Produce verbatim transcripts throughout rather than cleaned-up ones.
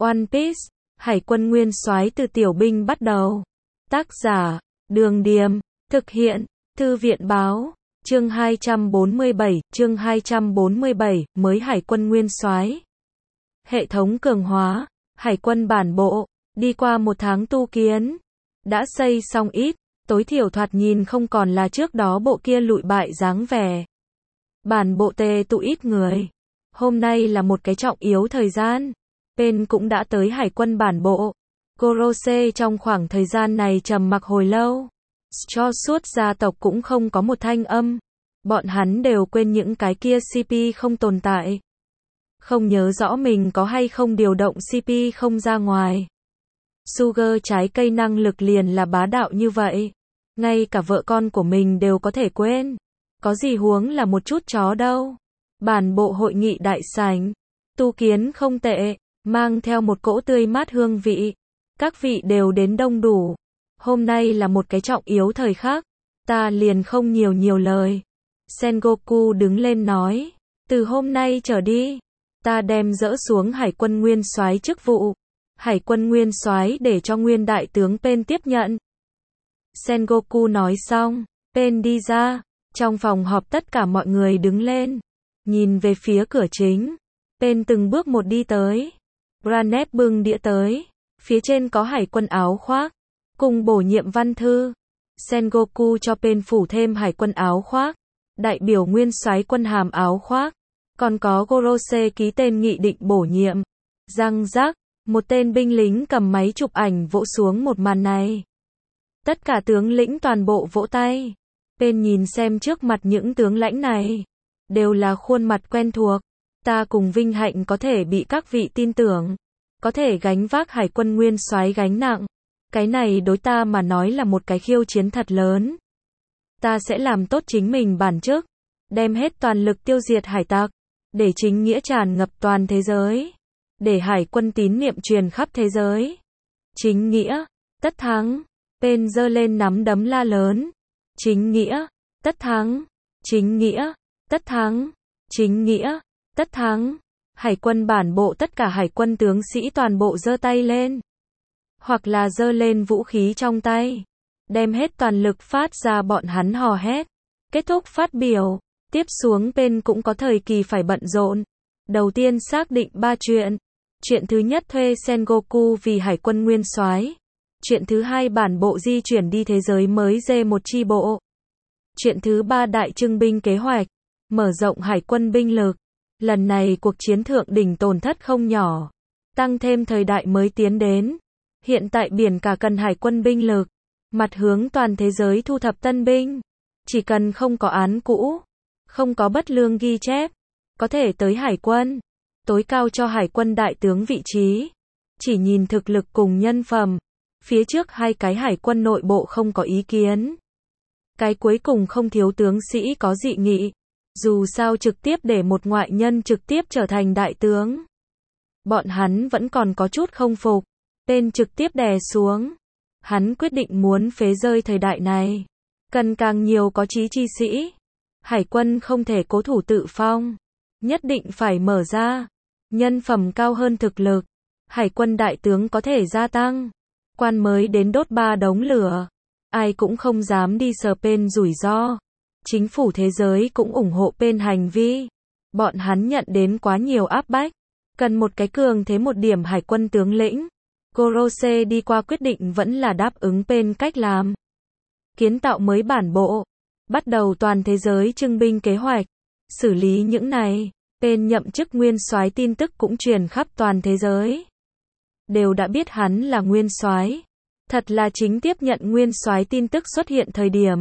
One Piece, Hải quân nguyên soái từ tiểu binh bắt đầu. Tác giả, Đường Điềm, thực hiện, Thư viện Báo, chương hai trăm bốn mươi bảy, chương hai trăm bốn mươi bảy, mới Hải quân nguyên soái. Hệ thống cường hóa, Hải quân bản bộ, đi qua một tháng tu kiến, đã xây xong ít, tối thiểu thoạt nhìn không còn là trước đó bộ kia lụi bại dáng vẻ. Bản bộ tề tụ ít người. Hôm nay là một cái trọng yếu thời gian. Pen cũng đã tới Hải quân bản bộ. Gorose trong khoảng thời gian này trầm mặc hồi lâu. Cho suốt gia tộc cũng không có một thanh âm. Bọn hắn đều quên những cái kia xê pê không tồn tại. Không nhớ rõ mình có hay không điều động xê pê không ra ngoài. Sugar trái cây năng lực liền là bá đạo như vậy. Ngay cả vợ con của mình đều có thể quên. Có gì huống là một chút chó đâu. Bản bộ hội nghị đại sảnh. Tu kiến không tệ, mang theo một cỗ tươi mát hương vị. Các vị đều đến đông đủ. Hôm nay là một cái trọng yếu thời khắc. Ta liền không nhiều nhiều lời. Sengoku đứng lên nói. Từ hôm nay trở đi, ta đem dỡ xuống Hải quân nguyên soái chức vụ. Hải quân nguyên soái để cho nguyên đại tướng Pen tiếp nhận. Sengoku nói xong, Pen đi ra. Trong phòng họp tất cả mọi người đứng lên. Nhìn về phía cửa chính. Pen từng bước một đi tới. Granet bưng đĩa tới. Phía trên có hải quân áo khoác. Cùng bổ nhiệm văn thư. Sengoku cho Pen phủ thêm hải quân áo khoác. Đại biểu nguyên soái quân hàm áo khoác. Còn có Gorose ký tên nghị định bổ nhiệm. Răng rắc. Một tên binh lính cầm máy chụp ảnh vỗ xuống một màn này. Tất cả tướng lĩnh toàn bộ vỗ tay. Pen nhìn xem trước mặt những tướng lãnh này. Đều là khuôn mặt quen thuộc. Ta cùng vinh hạnh có thể bị các vị tin tưởng. Có thể gánh vác hải quân nguyên soái gánh nặng. Cái này đối ta mà nói là một cái khiêu chiến thật lớn. Ta sẽ làm tốt chính mình bản chức. Đem hết toàn lực tiêu diệt hải tặc. Để chính nghĩa tràn ngập toàn thế giới. Để hải quân tín niệm truyền khắp thế giới. Chính nghĩa, tất thắng. Pen giơ lên nắm đấm la lớn. Chính nghĩa, tất thắng. Chính nghĩa, tất thắng. Chính nghĩa, tất thắng. Hải quân bản bộ tất cả hải quân tướng sĩ toàn bộ giơ tay lên. Hoặc là giơ lên vũ khí trong tay. Đem hết toàn lực phát ra bọn hắn hò hét. Kết thúc phát biểu. Tiếp xuống Pen cũng có thời kỳ phải bận rộn. Đầu tiên xác định ba chuyện. Chuyện thứ nhất thuê Sengoku vì hải quân nguyên soái. Chuyện thứ hai bản bộ di chuyển đi thế giới mới dê một chi bộ. Chuyện thứ ba đại trưng binh kế hoạch. Mở rộng hải quân binh lực. Lần này cuộc chiến thượng đỉnh tổn thất không nhỏ. Tăng thêm thời đại mới tiến đến. Hiện tại biển cả cần hải quân binh lực. Mặt hướng toàn thế giới thu thập tân binh. Chỉ cần không có án cũ. Không có bất lương ghi chép. Có thể tới hải quân. Tối cao cho hải quân đại tướng vị trí. Chỉ nhìn thực lực cùng nhân phẩm. Phía trước hai cái hải quân nội bộ không có ý kiến. Cái cuối cùng không thiếu tướng sĩ có dị nghị. Dù sao trực tiếp để một ngoại nhân trực tiếp trở thành đại tướng. Bọn hắn vẫn còn có chút không phục. Pen trực tiếp đè xuống. Hắn quyết định muốn phế rơi thời đại này. Cần càng nhiều có chí chi sĩ. Hải quân không thể cố thủ tự phong. Nhất định phải mở ra. Nhân phẩm cao hơn thực lực. Hải quân đại tướng có thể gia tăng. Quan mới đến đốt ba đống lửa. Ai cũng không dám đi sờ Pen rủi ro. Chính phủ thế giới cũng ủng hộ Pen hành vi. Bọn hắn nhận đến quá nhiều áp bách. Cần một cái cường thế một điểm hải quân tướng lĩnh. Gorose đi qua quyết định vẫn là đáp ứng Pen cách làm. Kiến tạo mới bản bộ. Bắt đầu toàn thế giới trưng binh kế hoạch. Xử lý những này. Pen nhậm chức nguyên soái tin tức cũng truyền khắp toàn thế giới. Đều đã biết hắn là nguyên soái. Thật là chính tiếp nhận nguyên soái tin tức xuất hiện thời điểm.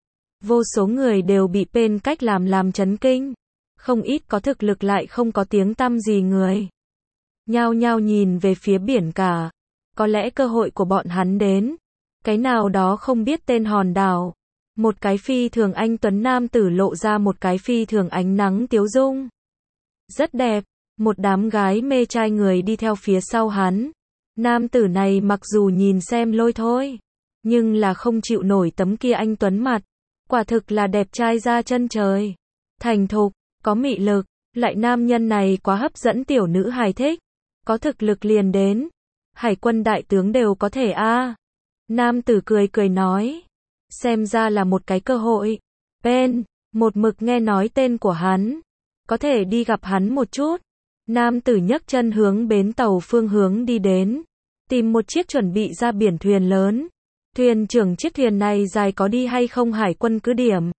Vô số người đều bị Pen cách làm làm chấn kinh. Không ít có thực lực lại không có tiếng tăm gì người. Nhao nhao nhìn về phía biển cả. Có lẽ cơ hội của bọn hắn đến. Cái nào đó không biết tên hòn đảo. Một cái phi thường anh tuấn nam tử lộ ra một cái phi thường ánh nắng tiếu dung. Rất đẹp. Một đám gái mê trai người đi theo phía sau hắn. Nam tử này mặc dù nhìn xem lôi thôi. Nhưng là không chịu nổi tấm kia anh tuấn mặt. Quả thực là đẹp trai ra chân trời. Thành thục, có mị lực. Lại nam nhân này quá hấp dẫn tiểu nữ hài thích. có thực lực liền đến. Hải quân đại tướng đều có thể a. Nam tử cười cười nói. Xem ra là một cái cơ hội. Ben, một mực nghe nói tên của hắn. Có thể đi gặp hắn một chút. Nam tử nhấc chân hướng bến tàu phương hướng đi đến. Tìm một chiếc chuẩn bị ra biển thuyền lớn. Thuyền trưởng chiếc thuyền này dài có đi hay không hải quân cứ điểm?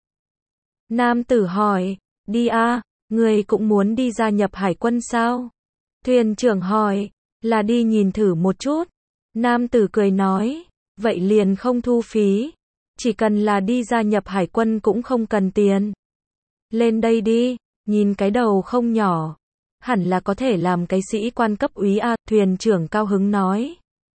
Nam tử hỏi. Đi a, người cũng muốn đi gia nhập hải quân sao? Thuyền trưởng hỏi. Là đi nhìn thử một chút. Nam tử cười nói. Vậy liền không thu phí. Chỉ cần là đi gia nhập hải quân cũng không cần tiền. Lên đây đi, nhìn cái đầu không nhỏ. Hẳn là có thể làm cái sĩ quan cấp úy a, thuyền trưởng cao hứng nói.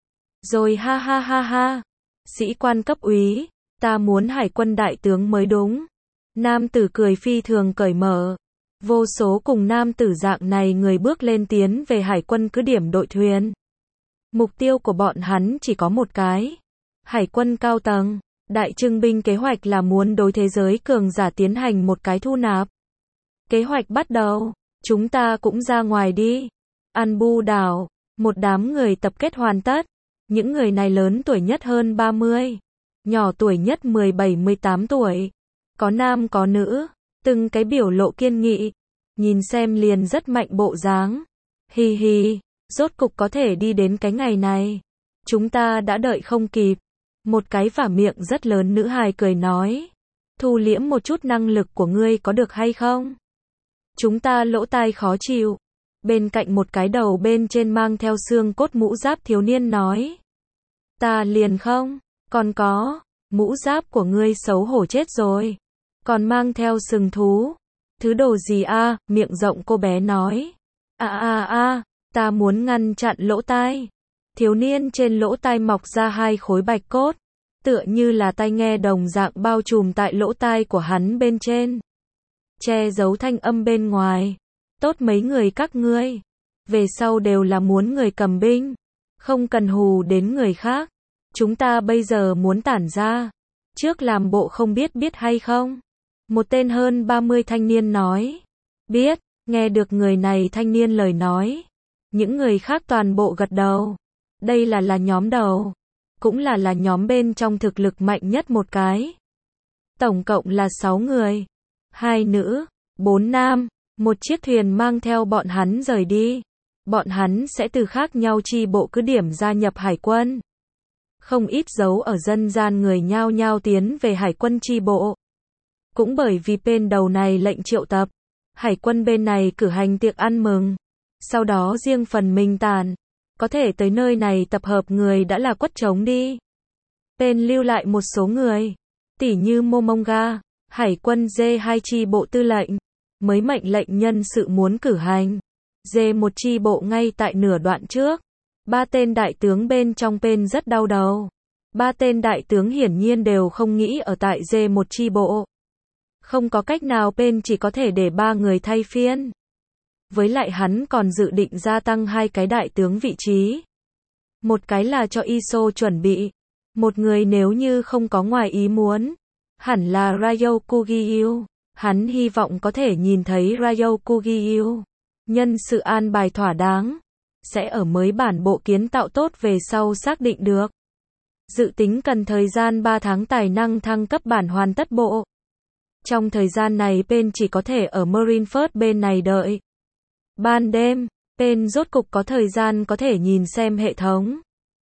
Rồi ha ha ha ha. Sĩ quan cấp úy, ta muốn hải quân đại tướng mới đúng. Nam tử cười phi thường cởi mở. Vô số cùng nam tử dạng này người bước lên tiến về hải quân cứ điểm đội thuyền. Mục tiêu của bọn hắn chỉ có một cái. Hải quân cao tầng. Đại trưng binh kế hoạch là muốn đối thế giới cường giả tiến hành một cái thu nạp. Kế hoạch bắt đầu. Chúng ta cũng ra ngoài đi. An Bu đảo. Một đám người tập kết hoàn tất. Những người này lớn tuổi nhất hơn ba mươi. Nhỏ tuổi nhất mười bảy mười tám tuổi. Có nam có nữ. Từng cái biểu lộ kiên nghị. Nhìn xem liền rất mạnh bộ dáng. Hi hi. Rốt cục có thể đi đến cái ngày này. Chúng ta đã đợi không kịp. Một cái vả miệng rất lớn nữ hài cười nói. Thu liễm một chút năng lực của ngươi có được hay không? Chúng ta lỗ tai khó chịu. Bên cạnh một cái đầu bên trên mang theo xương cốt mũ giáp thiếu niên nói. Ta liền không, còn có, mũ giáp của ngươi xấu hổ chết rồi. Còn mang theo sừng thú. Thứ đồ gì a? Miệng rộng cô bé nói. A a a, ta muốn ngăn chặn lỗ tai. Thiếu niên trên lỗ tai mọc ra hai khối bạch cốt. Tựa như là tai nghe đồng dạng bao trùm tại lỗ tai của hắn bên trên. Che giấu thanh âm bên ngoài. Tốt mấy người các ngươi. Về sau đều là muốn người cầm binh. Không cần hù đến người khác. Chúng ta bây giờ muốn tản ra. Trước làm bộ không biết biết hay không? Một tên hơn ba mươi thanh niên nói. Biết, nghe được người này thanh niên lời nói. Những người khác toàn bộ gật đầu. Đây là là nhóm đầu. Cũng là là nhóm bên trong thực lực mạnh nhất một cái. Tổng cộng là sáu người. Hai nữ, bốn nam. Một chiếc thuyền mang theo bọn hắn rời đi. Bọn hắn sẽ từ khác nhau chi bộ cứ điểm gia nhập hải quân. Không ít dấu ở dân gian người nhao nhao tiến về hải quân chi bộ. Cũng bởi vì bên đầu này lệnh triệu tập. Hải quân bên này cử hành tiệc ăn mừng. Sau đó riêng phần mình tàn. Có thể tới nơi này tập hợp người đã là quất trống đi. Bên lưu lại một số người. Tỉ như Momonga, hải quân D hai chi bộ tư lệnh. Mới mệnh lệnh nhân sự muốn cử hành. D một chi bộ ngay tại nửa đoạn trước. Ba tên đại tướng bên trong bên rất đau đầu. Ba tên đại tướng hiển nhiên đều không nghĩ ở tại D một chi bộ. Không có cách nào bên chỉ có thể để ba người thay phiên. Với lại hắn còn dự định gia tăng hai cái đại tướng vị trí. Một cái là cho Iso chuẩn bị. Một người nếu như không có ngoài ý muốn. Hẳn là Ryo Kugyu. Hắn hy vọng có thể nhìn thấy Ryo Kugyu. Nhân sự an bài thỏa đáng. Sẽ ở mới bản bộ kiến tạo tốt về sau xác định được. Dự tính cần thời gian ba tháng tài năng thăng cấp bản hoàn tất bộ. Trong thời gian này bên chỉ có thể ở Marineford bên này đợi. Ban đêm, bên rốt cục có thời gian có thể nhìn xem hệ thống.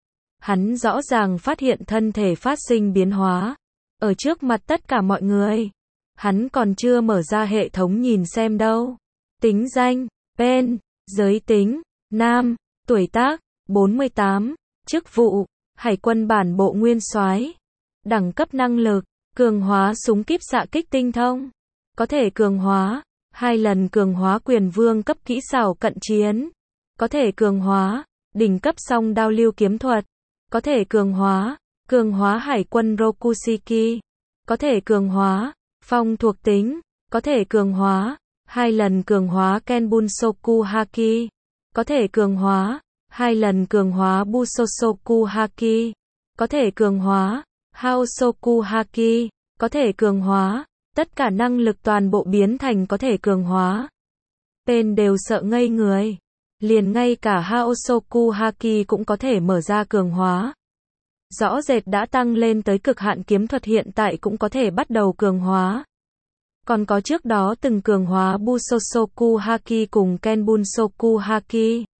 Hắn rõ ràng phát hiện thân thể phát sinh biến hóa. Ở trước mặt tất cả mọi người. Hắn còn chưa mở ra hệ thống nhìn xem đâu. Tính danh, Ben, giới tính, nam, tuổi tác, bốn mươi tám, chức vụ, hải quân bản bộ nguyên soái. Đẳng cấp năng lực, cường hóa súng kíp xạ kích tinh thông. Có thể cường hóa, hai lần cường hóa quyền vương cấp kỹ xảo cận chiến. Có thể cường hóa, đỉnh cấp song đao lưu kiếm thuật. Có thể cường hóa, cường hóa hải quân Rokushiki. Có thể cường hóa, phong thuộc tính. Có thể cường hóa, hai lần cường hóa Kenbunsoku Haki. Có thể cường hóa, hai lần cường hóa Busosoku Haki. Có thể cường hóa, Haosoku Haki. Có thể cường hóa, tất cả năng lực toàn bộ biến thành có thể cường hóa. Tên đều sợ ngây người. Liền ngay cả Haosoku Haki cũng có thể mở ra cường hóa. Rõ rệt đã tăng lên tới cực hạn kiếm thuật hiện tại cũng có thể bắt đầu cường hóa. Còn có trước đó từng cường hóa Busosoku Haki cùng Kenbunsoku Haki.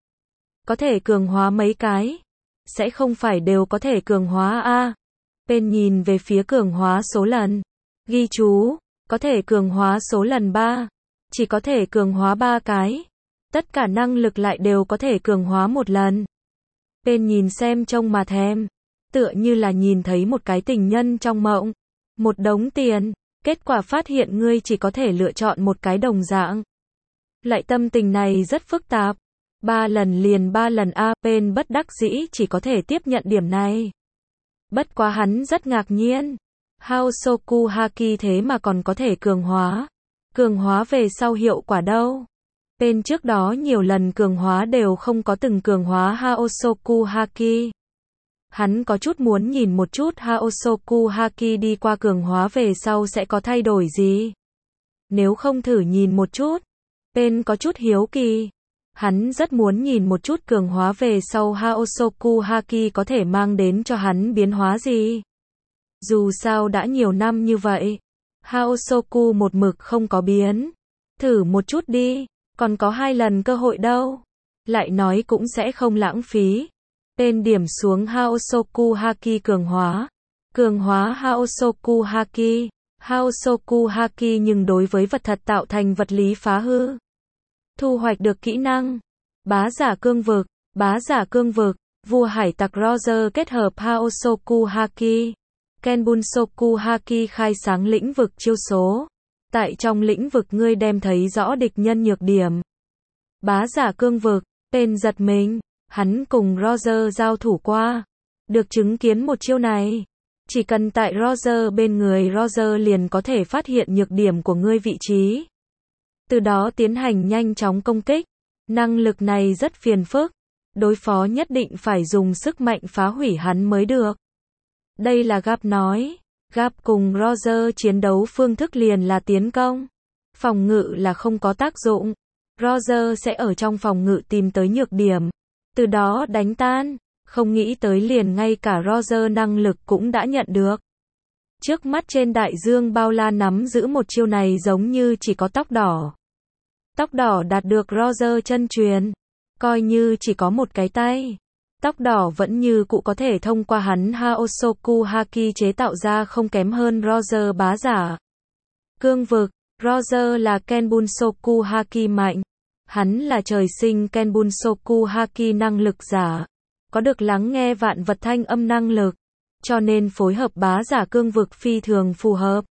Có thể cường hóa mấy cái? Sẽ không phải đều có thể cường hóa a? À, Pen nhìn về phía cường hóa số lần. Ghi chú, có thể cường hóa số lần ba. Chỉ có thể cường hóa ba cái. Tất cả năng lực lại đều có thể cường hóa một lần. Pen nhìn xem trông mà thèm. Tựa như là nhìn thấy một cái tình nhân trong mộng. Một đống tiền. Kết quả phát hiện ngươi chỉ có thể lựa chọn một cái đồng dạng. Lại tâm tình này rất phức tạp. Ba lần liền ba lần a, Pen bất đắc dĩ chỉ có thể tiếp nhận điểm này. Bất quá hắn rất ngạc nhiên. Haosoku Haki thế mà còn có thể cường hóa. Cường hóa về sau hiệu quả đâu? Pen trước đó nhiều lần cường hóa đều không có từng cường hóa Haosoku Haki. Hắn có chút muốn nhìn một chút Haosoku Haki đi qua cường hóa về sau sẽ có thay đổi gì. Nếu không thử nhìn một chút. Pen có chút hiếu kỳ. Hắn rất muốn nhìn một chút cường hóa về sau Haosoku Haki có thể mang đến cho hắn biến hóa gì. Dù sao đã nhiều năm như vậy. Haosoku một mực không có biến. Thử một chút đi. Còn có hai lần cơ hội đâu. Lại nói cũng sẽ không lãng phí. Pen điểm xuống Haosoku Haki cường hóa. Cường hóa Haosoku Haki. Haosoku Haki nhưng đối với vật thật tạo thành vật lý phá hư. Thu hoạch được kỹ năng. Bá giả cương vực. Bá giả cương vực. Vua hải tặc Roger kết hợp Haosoku Haki. Kenbunsoku Haki khai sáng lĩnh vực chiêu số. Tại trong lĩnh vực ngươi đem thấy rõ địch nhân nhược điểm. Bá giả cương vực. Pen giật mình. Hắn cùng Roger giao thủ qua. Được chứng kiến một chiêu này. Chỉ cần tại Roger bên người Roger liền có thể phát hiện nhược điểm của ngươi vị trí. Từ đó tiến hành nhanh chóng công kích. Năng lực này rất phiền phức. Đối phó nhất định phải dùng sức mạnh phá hủy hắn mới được. Đây là Gap nói. Gap cùng Roger chiến đấu phương thức liền là tiến công. Phòng ngự là không có tác dụng. Roger sẽ ở trong phòng ngự tìm tới nhược điểm. Từ đó đánh tan. Không nghĩ tới liền ngay cả Roger năng lực cũng đã nhận được. Trước mắt trên đại dương bao la nắm giữ một chiêu này giống như chỉ có tóc đỏ. Tóc đỏ đạt được Roger chân truyền. Coi như chỉ có một cái tay. Tóc đỏ vẫn như cũ có thể thông qua hắn Haosoku Haki chế tạo ra không kém hơn Roger bá giả. Cương vực. Roger là Kenbunsoku Haki mạnh. Hắn là trời sinh Kenbunsoku Haki năng lực giả. Có được lắng nghe vạn vật thanh âm năng lực. Cho nên phối hợp bá giả cương vực phi thường phù hợp.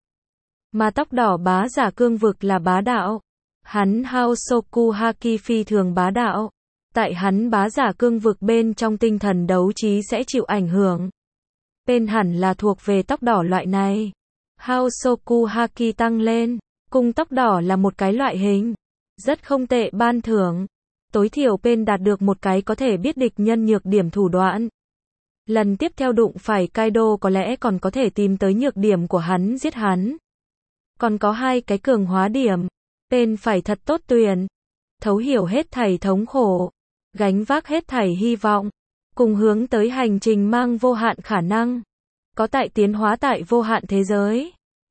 Mà tóc đỏ bá giả cương vực là bá đạo. Hắn Haosoku Haki phi thường bá đạo. Tại hắn bá giả cương vực bên trong tinh thần đấu trí sẽ chịu ảnh hưởng. Pen hẳn là thuộc về tóc đỏ loại này. Haosoku Haki tăng lên. Cùng tóc đỏ là một cái loại hình. Rất không tệ ban thưởng. Tối thiểu Pen đạt được một cái có thể biết địch nhân nhược điểm thủ đoạn. Lần tiếp theo đụng phải Kaido có lẽ còn có thể tìm tới nhược điểm của hắn giết hắn. Còn có hai cái cường hóa điểm. Pen phải thật tốt tuyển. Thấu hiểu hết thảy thống khổ. Gánh vác hết thảy hy vọng. Cùng hướng tới hành trình mang vô hạn khả năng. Có tại tiến hóa tại vô hạn thế giới.